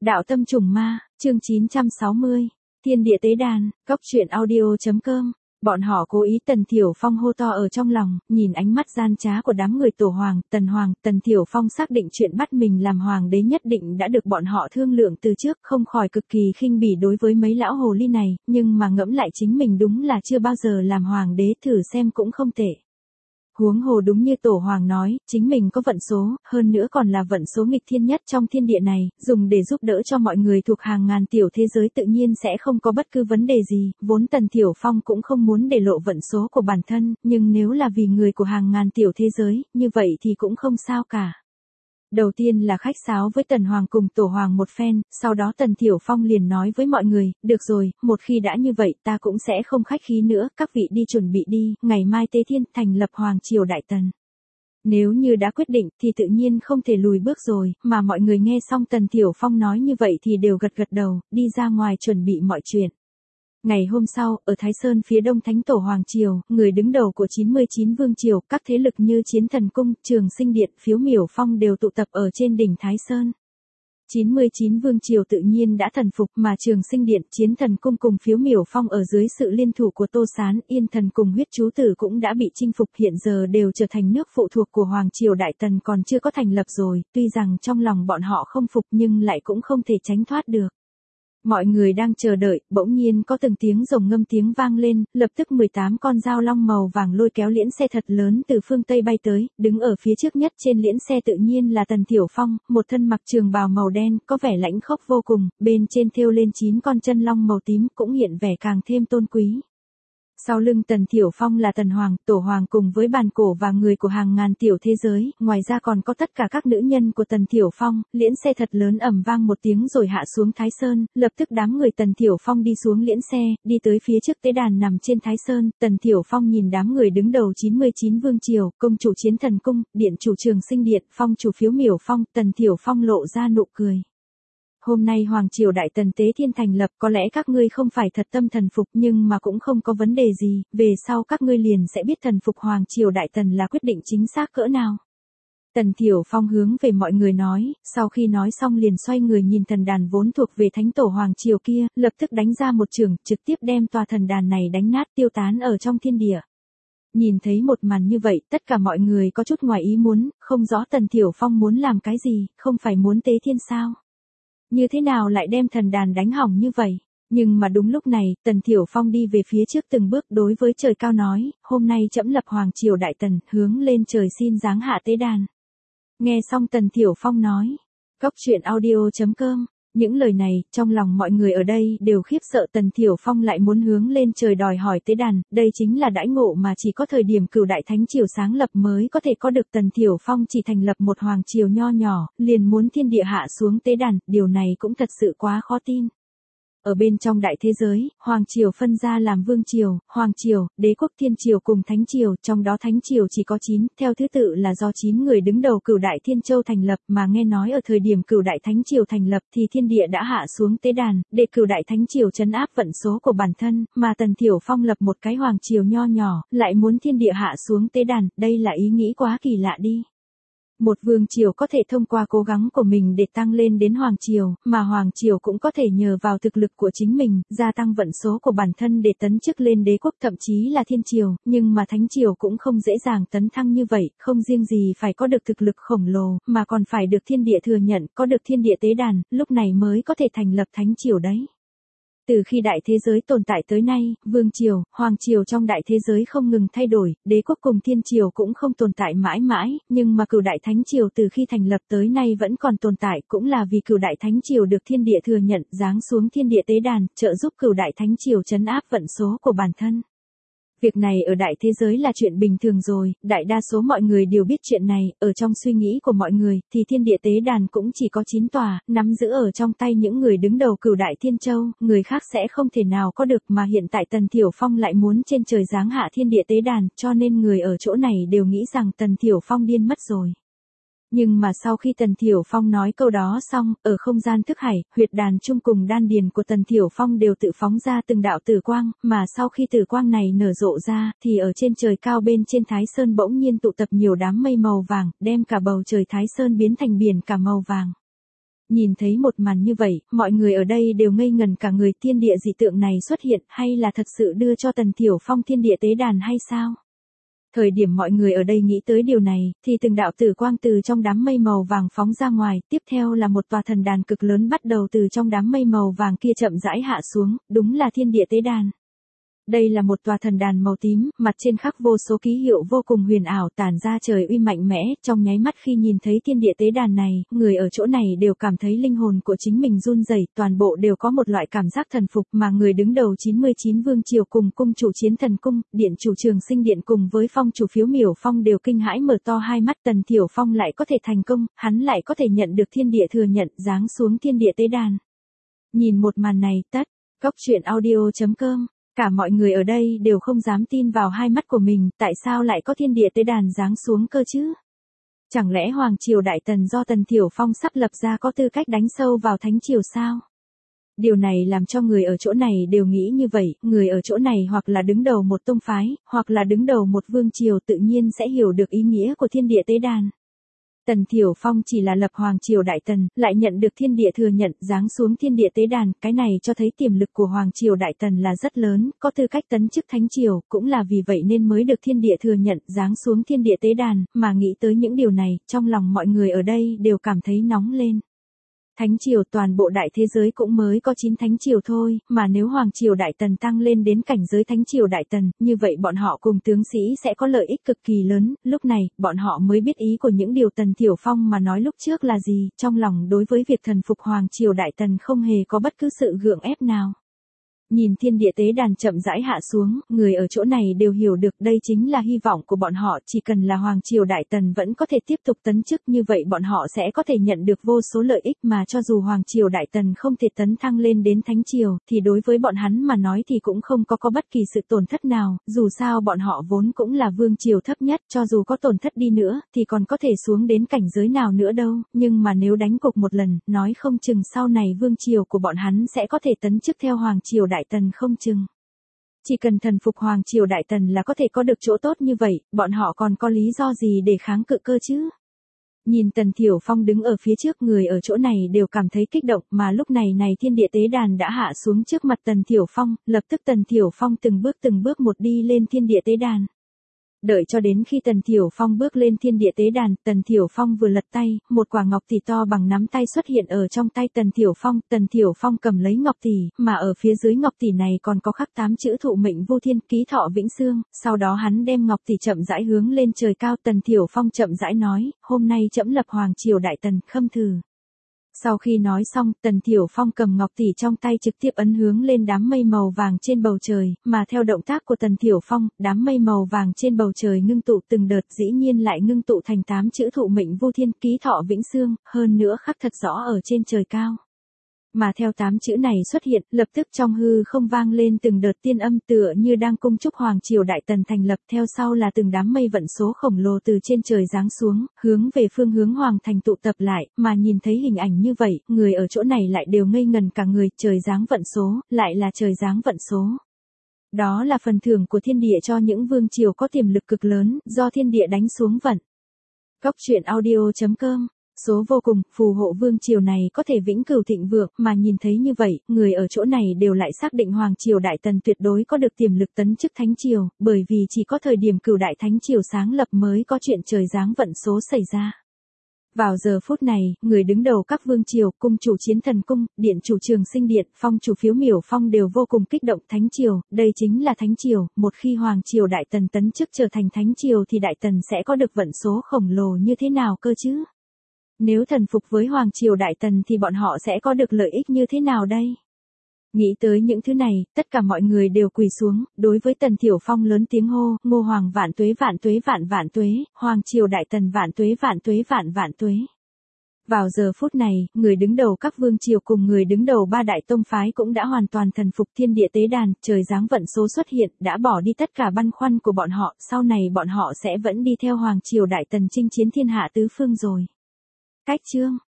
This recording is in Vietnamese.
Đạo tâm trùng ma, chương 960, Thiên địa tế đàn, Cốc truyện audio.com. Bọn họ cố ý Tần Thiểu Phong hô to ở trong lòng, nhìn ánh mắt gian trá của đám người Tổ Hoàng, Tần Thiểu Phong xác định chuyện bắt mình làm hoàng đế nhất định đã được bọn họ thương lượng từ trước, không khỏi cực kỳ khinh bỉ đối với mấy lão hồ ly này, nhưng mà ngẫm lại chính mình đúng là chưa bao giờ làm hoàng đế, thử xem cũng không tệ. Huống hồ đúng như Tổ Hoàng nói, chính mình có vận số, hơn nữa còn là vận số nghịch thiên nhất trong thiên địa này, dùng để giúp đỡ cho mọi người thuộc hàng ngàn tiểu thế giới tự nhiên sẽ không có bất cứ vấn đề gì, vốn Tần Thiểu Phong cũng không muốn để lộ vận số của bản thân, nhưng nếu là vì người của hàng ngàn tiểu thế giới, như vậy thì cũng không sao cả. Đầu tiên là khách sáo với Tần Hoàng cùng Tổ Hoàng một phen, sau đó Tần Thiểu Phong liền nói với mọi người, được rồi, một khi đã như vậy ta cũng sẽ không khách khí nữa, các vị đi chuẩn bị đi, ngày mai Tế Thiên thành lập Hoàng Triều Đại Tần. Nếu như đã quyết định thì tự nhiên không thể lùi bước rồi, mà mọi người nghe xong Tần Thiểu Phong nói như vậy thì đều gật gật đầu, đi ra ngoài chuẩn bị mọi chuyện. Ngày hôm sau, ở Thái Sơn phía đông Thánh Tổ Hoàng Triều, người đứng đầu của 99 vương triều, các thế lực như Chiến Thần Cung, Trường Sinh Điện, Phiếu Miểu Phong đều tụ tập ở trên đỉnh Thái Sơn. 99 vương triều tự nhiên đã thần phục, mà Trường Sinh Điện, Chiến Thần Cung cùng Phiếu Miểu Phong ở dưới sự liên thủ của Tô Sán, Yên Thần cùng Huyết Chú Tử cũng đã bị chinh phục, hiện giờ đều trở thành nước phụ thuộc của Hoàng Triều Đại Tần còn chưa có thành lập rồi, tuy rằng trong lòng bọn họ không phục nhưng lại cũng không thể tránh thoát được. Mọi người đang chờ đợi, bỗng nhiên có từng tiếng rồng ngâm tiếng vang lên, lập tức 18 con dao long màu vàng lôi kéo liễn xe thật lớn từ phương Tây bay tới, đứng ở phía trước nhất trên liễn xe tự nhiên là Tần Thiểu Phong, một thân mặc trường bào màu đen, có vẻ lãnh khốc vô cùng, bên trên thêu lên 9 con chân long màu tím, cũng hiện vẻ càng thêm tôn quý. Sau lưng Tần Thiểu Phong là Tần Hoàng, Tổ Hoàng cùng với bàn cổ và người của hàng ngàn tiểu thế giới, ngoài ra còn có tất cả các nữ nhân của Tần Thiểu Phong, liễn xe thật lớn ầm vang một tiếng rồi hạ xuống Thái Sơn, lập tức đám người Tần Thiểu Phong đi xuống liễn xe, đi tới phía trước tế đàn nằm trên Thái Sơn, Tần Thiểu Phong nhìn đám người đứng đầu 99 vương triều, công chủ Chiến Thần Cung, điện chủ Trường Sinh Điện, phong chủ Phiếu Miểu Phong, Tần Thiểu Phong lộ ra nụ cười. Hôm nay Hoàng Triều Đại Tần Tế Thiên thành lập, có lẽ các ngươi không phải thật tâm thần phục nhưng mà cũng không có vấn đề gì, về sau các ngươi liền sẽ biết thần phục Hoàng Triều Đại Tần là quyết định chính xác cỡ nào. Tần Thiểu Phong hướng về mọi người nói, sau khi nói xong liền xoay người nhìn thần đàn vốn thuộc về Thánh Tổ Hoàng Triều kia, lập tức đánh ra một chưởng, trực tiếp đem tòa thần đàn này đánh nát tiêu tán ở trong thiên địa. Nhìn thấy một màn như vậy, tất cả mọi người có chút ngoài ý muốn, không rõ Tần Thiểu Phong muốn làm cái gì, không phải muốn tế thiên sao? Như thế nào lại đem thần đàn đánh hỏng như vậy? Nhưng mà đúng lúc này, Tần Thiểu Phong đi về phía trước từng bước đối với trời cao nói, hôm nay trẫm lập Hoàng Triều Đại Tần, hướng lên trời xin giáng hạ tế đàn. Nghe xong Tần Thiểu Phong nói, Cốc truyện audio.com, những lời này, trong lòng mọi người ở đây đều khiếp sợ Tần Thiểu Phong lại muốn hướng lên trời đòi hỏi tế đàn, đây chính là đãi ngộ mà chỉ có thời điểm Cửu Đại Thánh Triều sáng lập mới có thể có được. Tần Thiểu Phong chỉ thành lập một hoàng triều nho nhỏ, liền muốn thiên địa hạ xuống tế đàn, điều này cũng thật sự quá khó tin. Ở bên trong đại thế giới, Hoàng Triều phân ra làm Vương Triều, Hoàng Triều, Đế Quốc Thiên Triều cùng Thánh Triều, trong đó Thánh Triều chỉ có 9, theo thứ tự là do 9 người đứng đầu Cửu Đại Thiên Châu thành lập, mà nghe nói ở thời điểm Cửu Đại Thánh Triều thành lập thì thiên địa đã hạ xuống tế đàn, để Cửu Đại Thánh Triều trấn áp vận số của bản thân, mà Tần Thiểu Phong lập một cái Hoàng Triều nho nhỏ, lại muốn thiên địa hạ xuống tế đàn, đây là ý nghĩ quá kỳ lạ đi. Một vương triều có thể thông qua cố gắng của mình để tăng lên đến hoàng triều, mà hoàng triều cũng có thể nhờ vào thực lực của chính mình, gia tăng vận số của bản thân để tấn chức lên đế quốc thậm chí là thiên triều, nhưng mà thánh triều cũng không dễ dàng tấn thăng như vậy, không riêng gì phải có được thực lực khổng lồ, mà còn phải được thiên địa thừa nhận, có được thiên địa tế đàn, lúc này mới có thể thành lập thánh triều đấy. Từ khi đại thế giới tồn tại tới nay, vương triều, hoàng triều trong đại thế giới không ngừng thay đổi, đế quốc cùng thiên triều cũng không tồn tại mãi mãi, nhưng mà Cửu Đại Thánh Triều từ khi thành lập tới nay vẫn còn tồn tại, cũng là vì Cửu Đại Thánh Triều được thiên địa thừa nhận, giáng xuống thiên địa tế đàn, trợ giúp Cửu Đại Thánh Triều trấn áp vận số của bản thân. Việc này ở đại thế giới là chuyện bình thường rồi, đại đa số mọi người đều biết chuyện này, ở trong suy nghĩ của mọi người, thì thiên địa tế đàn cũng chỉ có 9 tòa, nắm giữ ở trong tay những người đứng đầu Cửu Đại Thiên Châu, người khác sẽ không thể nào có được, mà hiện tại Tần Thiểu Phong lại muốn trên trời giáng hạ thiên địa tế đàn, cho nên người ở chỗ này đều nghĩ rằng Tần Thiểu Phong điên mất rồi. Nhưng mà sau khi Tần Thiểu Phong nói câu đó xong, ở không gian thức hải, huyệt đàn chung cùng đan điền của Tần Thiểu Phong đều tự phóng ra từng đạo tử quang, mà sau khi tử quang này nở rộ ra, thì ở trên trời cao bên trên Thái Sơn bỗng nhiên tụ tập nhiều đám mây màu vàng, đem cả bầu trời Thái Sơn biến thành biển cả màu vàng. Nhìn thấy một màn như vậy, mọi người ở đây đều ngây ngần cả người, thiên địa dị tượng này xuất hiện hay là thật sự đưa cho Tần Thiểu Phong thiên địa tế đàn hay sao? Thời điểm mọi người ở đây nghĩ tới điều này, thì từng đạo tử quang từ trong đám mây màu vàng phóng ra ngoài, tiếp theo là một tòa thần đàn cực lớn bắt đầu từ trong đám mây màu vàng kia chậm rãi hạ xuống, đúng là thiên địa tế đàn. Đây là một tòa thần đàn màu tím, mặt trên khắc vô số ký hiệu vô cùng huyền ảo, tản ra trời uy mạnh mẽ, trong nháy mắt khi nhìn thấy thiên địa tế đàn này, người ở chỗ này đều cảm thấy linh hồn của chính mình run rẩy, toàn bộ đều có một loại cảm giác thần phục, mà người đứng đầu 99 vương triều cùng cung chủ Chiến Thần cung, điện chủ Trường Sinh điện cùng với phong chủ Phiếu Miểu Phong đều kinh hãi mở to hai mắt. Tần Thiểu Phong lại có thể thành công, hắn lại có thể nhận được thiên địa thừa nhận, giáng xuống thiên địa tế đàn. Nhìn một màn này, tất Cốc Truyện Audio.com, cả mọi người ở đây đều không dám tin vào hai mắt của mình, tại sao lại có thiên địa tế đàn giáng xuống cơ chứ? Chẳng lẽ Hoàng triều Đại Tần do Tần Thiểu Phong sắp lập ra có tư cách đánh sâu vào thánh triều sao? Điều này làm cho người ở chỗ này đều nghĩ như vậy, người ở chỗ này hoặc là đứng đầu một tông phái, hoặc là đứng đầu một vương triều tự nhiên sẽ hiểu được ý nghĩa của thiên địa tế đàn. Tần Thiểu Phong chỉ là lập Hoàng triều Đại Tần, lại nhận được thiên địa thừa nhận, giáng xuống thiên địa tế đàn, cái này cho thấy tiềm lực của Hoàng triều Đại Tần là rất lớn, có tư cách tấn chức thánh triều, cũng là vì vậy nên mới được thiên địa thừa nhận, giáng xuống thiên địa tế đàn, mà nghĩ tới những điều này, trong lòng mọi người ở đây đều cảm thấy nóng lên. Thánh triều, toàn bộ đại thế giới cũng mới có 9 thánh triều thôi, mà nếu Hoàng triều Đại Tần tăng lên đến cảnh giới thánh triều Đại Tần, như vậy bọn họ cùng tướng sĩ sẽ có lợi ích cực kỳ lớn. Lúc này, bọn họ mới biết ý của những điều Tần Thiểu Phong mà nói lúc trước là gì, trong lòng đối với việc thần phục Hoàng triều Đại Tần không hề có bất cứ sự gượng ép nào. Nhìn thiên địa tế đàn chậm rãi hạ xuống, người ở chỗ này đều hiểu được đây chính là hy vọng của bọn họ, chỉ cần là Hoàng triều Đại Tần vẫn có thể tiếp tục tấn chức, như vậy bọn họ sẽ có thể nhận được vô số lợi ích, mà cho dù Hoàng triều Đại Tần không thể tấn thăng lên đến thánh triều, thì đối với bọn hắn mà nói thì cũng không có bất kỳ sự tổn thất nào, dù sao bọn họ vốn cũng là vương triều thấp nhất, cho dù có tổn thất đi nữa, thì còn có thể xuống đến cảnh giới nào nữa đâu, nhưng mà nếu đánh cục một lần, nói không chừng sau này vương triều của bọn hắn sẽ có thể tấn chức theo Hoàng triều Đại Tần không chừng. Chỉ cần thần phục Hoàng triều Đại Tần là có thể có được chỗ tốt như vậy, bọn họ còn có lý do gì để kháng cự cơ chứ? Nhìn Tần Thiểu Phong đứng ở phía trước, người ở chỗ này đều cảm thấy kích động, mà lúc này thiên địa tế đàn đã hạ xuống trước mặt Tần Thiểu Phong, lập tức Tần Thiểu Phong từng bước một đi lên thiên địa tế đàn. Đợi cho đến khi Tần Thiểu Phong bước lên thiên địa tế đàn, Tần Thiểu Phong vừa lật tay, một quả ngọc tỷ to bằng nắm tay xuất hiện ở trong tay Tần Thiểu Phong cầm lấy ngọc tỷ, mà ở phía dưới ngọc tỷ này còn có khắc 8 chữ thụ mệnh vô thiên, ký thọ vĩnh xương, sau đó hắn đem ngọc tỷ chậm rãi hướng lên trời cao. Tần Thiểu Phong chậm rãi nói, hôm nay trẫm lập Hoàng triều Đại Tần, khâm thử. Sau khi nói xong, Tần Thiểu Phong cầm ngọc tỷ trong tay trực tiếp ấn hướng lên đám mây màu vàng trên bầu trời, mà theo động tác của Tần Thiểu Phong, đám mây màu vàng trên bầu trời ngưng tụ từng đợt, dĩ nhiên lại ngưng tụ thành 8 chữ thụ mệnh vô thiên, ký thọ vĩnh xương, hơn nữa khắc thật rõ ở trên trời cao. Mà theo 8 chữ này xuất hiện, lập tức trong hư không vang lên từng đợt tiên âm, tựa như đang cung chúc Hoàng triều Đại Tần thành lập, theo sau là từng đám mây vận số khổng lồ từ trên trời giáng xuống, hướng về phương hướng Hoàng thành tụ tập lại, mà nhìn thấy hình ảnh như vậy, người ở chỗ này lại đều ngây ngần cả người, trời giáng vận số, lại là trời giáng vận số. Đó là phần thưởng của thiên địa cho những vương triều có tiềm lực cực lớn, do thiên địa đánh xuống vận. Cốc Truyện Audio.com, số vô cùng, phù hộ vương triều này có thể vĩnh cửu thịnh vượng, mà nhìn thấy như vậy, người ở chỗ này đều lại xác định Hoàng triều Đại Tần tuyệt đối có được tiềm lực tấn chức thánh triều, bởi vì chỉ có thời điểm Cửu Đại Thánh triều sáng lập mới có chuyện trời giáng vận số xảy ra. Vào giờ phút này, người đứng đầu các vương triều, cung chủ Chiến Thần cung, điện chủ Trường Sinh điện, phong chủ Phiếu Miểu Phong đều vô cùng kích động. Thánh triều, đây chính là thánh triều, một khi Hoàng triều Đại Tần tấn chức trở thành thánh triều thì Đại Tần sẽ có được vận số khổng lồ như thế nào cơ chứ? Nếu thần phục với Hoàng triều Đại Tần thì bọn họ sẽ có được lợi ích như thế nào đây? Nghĩ tới những thứ này, tất cả mọi người đều quỳ xuống, đối với Tần Thiểu Phong lớn tiếng hô, Ngô Hoàng vạn tuế vạn tuế vạn vạn tuế, Hoàng triều Đại Tần vạn tuế vạn tuế vạn vạn tuế. Vào giờ phút này, người đứng đầu các vương triều cùng người đứng đầu 3 đại tông phái cũng đã hoàn toàn thần phục thiên địa tế đàn, trời giáng vận số xuất hiện, đã bỏ đi tất cả băn khoăn của bọn họ, sau này bọn họ sẽ vẫn đi theo Hoàng triều Đại Tần chinh chiến thiên hạ tứ phương rồi. Cách chương